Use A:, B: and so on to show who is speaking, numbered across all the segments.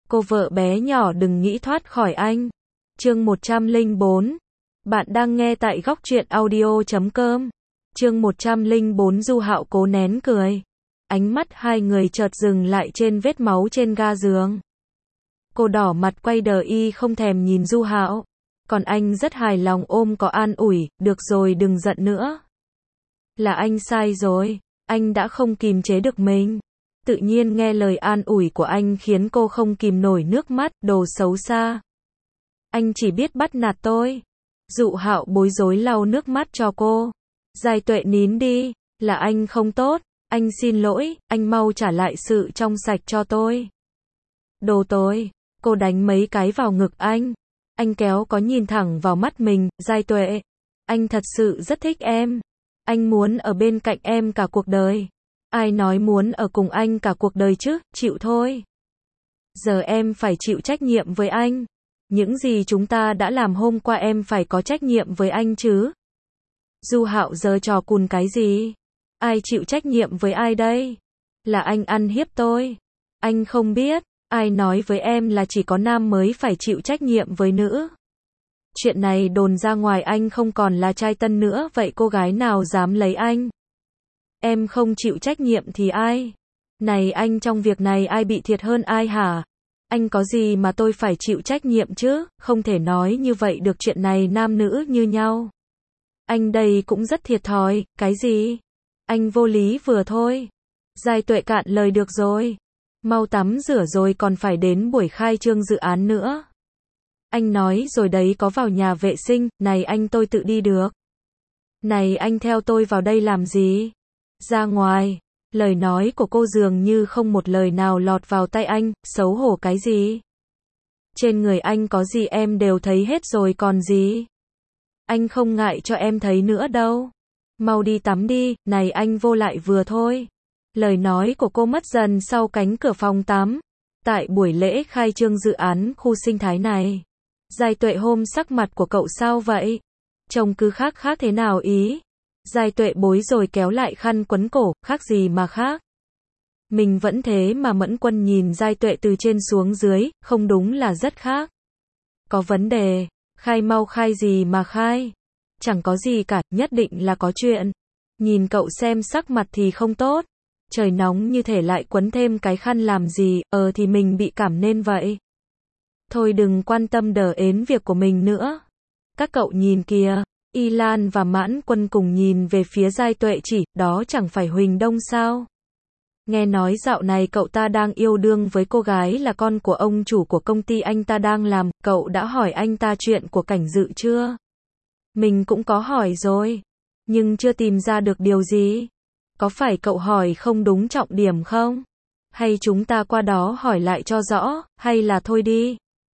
A: Cô vợ bé nhỏ đừng nghĩ thoát khỏi anh. Chương 104. Bạn đang nghe tại góc truyện audio.com. Chương 104 Du Hạo cố nén cười. Ánh mắt hai người chợt dừng lại trên vết máu trên ga giường. Cô đỏ mặt quay đờ y không thèm nhìn Du Hạo. Còn anh rất hài lòng ôm có an ủi, được rồi đừng giận nữa. Là anh sai rồi, anh đã không kìm chế được mình. Tự nhiên nghe lời an ủi của anh khiến cô không kìm nổi nước mắt, đồ xấu xa. Anh chỉ biết bắt nạt tôi. Dụ Hạo bối rối lau nước mắt cho cô. Giai Tuệ nín đi, là anh không tốt, anh xin lỗi, anh mau trả lại sự trong sạch cho tôi. Đồ tôi, cô đánh mấy cái vào ngực anh. Anh kéo có nhìn thẳng vào mắt mình, Giai Tuệ. Anh thật sự rất thích em. Anh muốn ở bên cạnh em cả cuộc đời. Ai nói muốn ở cùng anh cả cuộc đời chứ, chịu thôi. Giờ em phải chịu trách nhiệm với anh. Những gì chúng ta đã làm hôm qua em phải có trách nhiệm với anh chứ. Du Hạo giờ trò cùn cái gì? Ai chịu trách nhiệm với ai đây? Là anh ăn hiếp tôi. Anh không biết, ai nói với em là chỉ có nam mới phải chịu trách nhiệm với nữ. Chuyện này đồn ra ngoài anh không còn là trai tân nữa, vậy cô gái nào dám lấy anh? Em không chịu trách nhiệm thì ai? Này anh, trong việc này ai bị thiệt hơn ai hả? Anh có gì mà tôi phải chịu trách nhiệm chứ? Không thể nói như vậy được, chuyện này nam nữ như nhau. Anh đây cũng rất thiệt thòi, cái gì? Anh vô lý vừa thôi. Giai Tuệ cạn lời, được rồi. Mau tắm rửa rồi còn phải đến buổi khai trương dự án nữa. Anh nói rồi đấy, có vào nhà vệ sinh, này anh tôi tự đi được. Này anh theo tôi vào đây làm gì? Ra ngoài. Lời nói của cô dường như không một lời nào lọt vào tai anh, xấu hổ cái gì? Trên người anh có gì em đều thấy hết rồi còn gì? Anh không ngại cho em thấy nữa đâu. Mau đi tắm đi, này anh vô lại vừa thôi. Lời nói của cô mất dần sau cánh cửa phòng tắm. Tại buổi lễ khai trương dự án khu sinh thái này. Giai Tuệ, hôm sắc mặt của cậu sao vậy? Trông cứ khác khác thế nào ý? Giai Tuệ bối rồi kéo lại khăn quấn cổ, khác gì mà khác? Mình vẫn thế mà. Mẫn Quân nhìn Giai Tuệ từ trên xuống dưới, không đúng là rất khác. Có vấn đề, khai mau khai gì mà khai? Chẳng có gì cả, nhất định là có chuyện. Nhìn cậu xem sắc mặt thì không tốt. Trời nóng như thể lại quấn thêm cái khăn làm gì, thì mình bị cảm nên vậy. Thôi đừng quan tâm đờ ến việc của mình nữa. Các cậu nhìn kìa. Y Lan và Mãn Quân cùng nhìn về phía Giai Tuệ, chỉ, đó chẳng phải Huỳnh Đông sao? Nghe nói dạo này cậu ta đang yêu đương với cô gái là con của ông chủ của công ty anh ta đang làm, cậu đã hỏi anh ta chuyện của Cảnh Dự chưa? Mình cũng có hỏi rồi, nhưng chưa tìm ra được điều gì. Có phải cậu hỏi không đúng trọng điểm không? Hay chúng ta qua đó hỏi lại cho rõ, hay là thôi đi?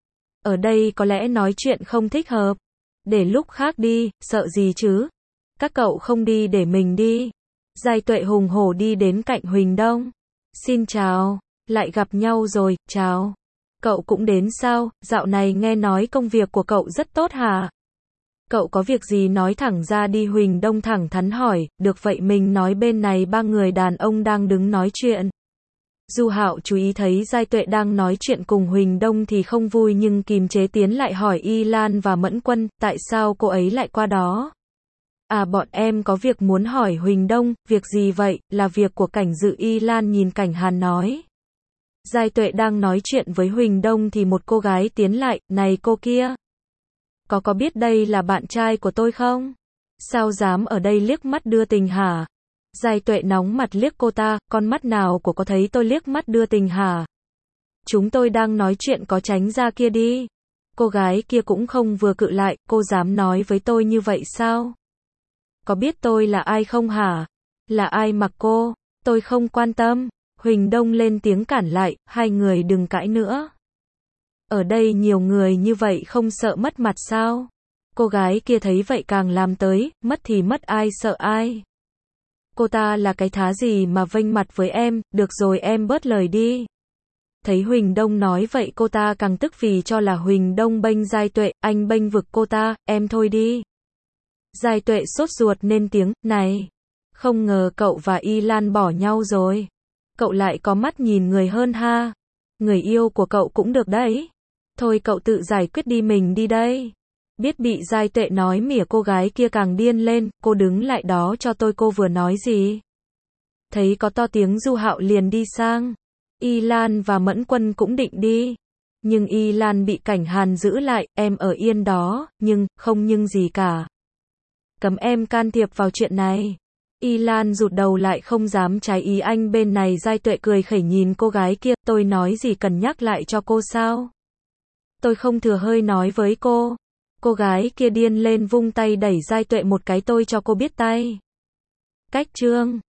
A: Ở đây có lẽ nói chuyện không thích hợp. Để lúc khác đi, sợ gì chứ? Các cậu không đi để mình đi. Giai Tuệ hùng hổ đi đến cạnh Huỳnh Đông. Xin chào, lại gặp nhau rồi, chào. Cậu cũng đến sao? Dạo này nghe nói công việc của cậu rất tốt hả? Cậu có việc gì nói thẳng ra đi, Huỳnh Đông thẳng thắn hỏi. Được vậy, mình nói bên này ba người đàn ông đang đứng nói chuyện. Du Hạo chú ý thấy Giai Tuệ đang nói chuyện cùng Huỳnh Đông thì không vui, nhưng kìm chế tiến lại hỏi Y Lan và Mẫn Quân, tại sao cô ấy lại qua đó? À, bọn em có việc muốn hỏi Huỳnh Đông. Việc gì vậy? Là việc của Cảnh Dự, Y Lan nhìn Cảnh Hàn nói. Giai Tuệ đang nói chuyện với Huỳnh Đông thì một cô gái tiến lại, này cô kia. Có biết đây là bạn trai của tôi không? Sao dám ở đây liếc mắt đưa tình hả? Giai Tuệ nóng mặt liếc cô ta, con mắt nào của có thấy tôi liếc mắt đưa tình hả? Chúng tôi đang nói chuyện, có tránh ra kia đi. Cô gái kia cũng không vừa cự lại, cô dám nói với tôi như vậy sao? Có biết tôi là ai không hả? Là ai mặc cô? Tôi không quan tâm. Huỳnh Đông lên tiếng cản lại, hai người đừng cãi nữa. Ở đây nhiều người như vậy không sợ mất mặt sao? Cô gái kia thấy vậy càng làm tới, mất thì mất, ai sợ ai? Cô ta là cái thá gì mà vênh mặt với em, được rồi em bớt lời đi. Thấy Huỳnh Đông nói vậy cô ta càng tức vì cho là Huỳnh Đông bênh Giai Tuệ, anh bênh vực cô ta, em thôi đi. Giai Tuệ sốt ruột nên tiếng, này, không ngờ cậu và Y Lan bỏ nhau rồi. Cậu lại có mắt nhìn người hơn ha. Người yêu của cậu cũng được đấy. Thôi cậu tự giải quyết đi, mình đi đây. Biết bị Giai Tuệ nói mỉa, cô gái kia càng điên lên, cô đứng lại đó cho tôi, cô vừa nói gì? Thấy có to tiếng, Du Hạo liền đi sang. Y Lan và Mẫn Quân cũng định đi. Nhưng Y Lan bị Cảnh Hàn giữ lại, em ở yên đó, không nhưng gì cả. Cấm em can thiệp vào chuyện này. Y Lan rụt đầu lại, không dám trái ý anh. Bên này Giai Tuệ cười khẩy nhìn cô gái kia, tôi nói gì cần nhắc lại cho cô sao? Tôi không thừa hơi nói với cô. Cô gái kia điên lên, vung tay đẩy Giai Tuệ một cái, tôi cho cô biết tay. Cách chương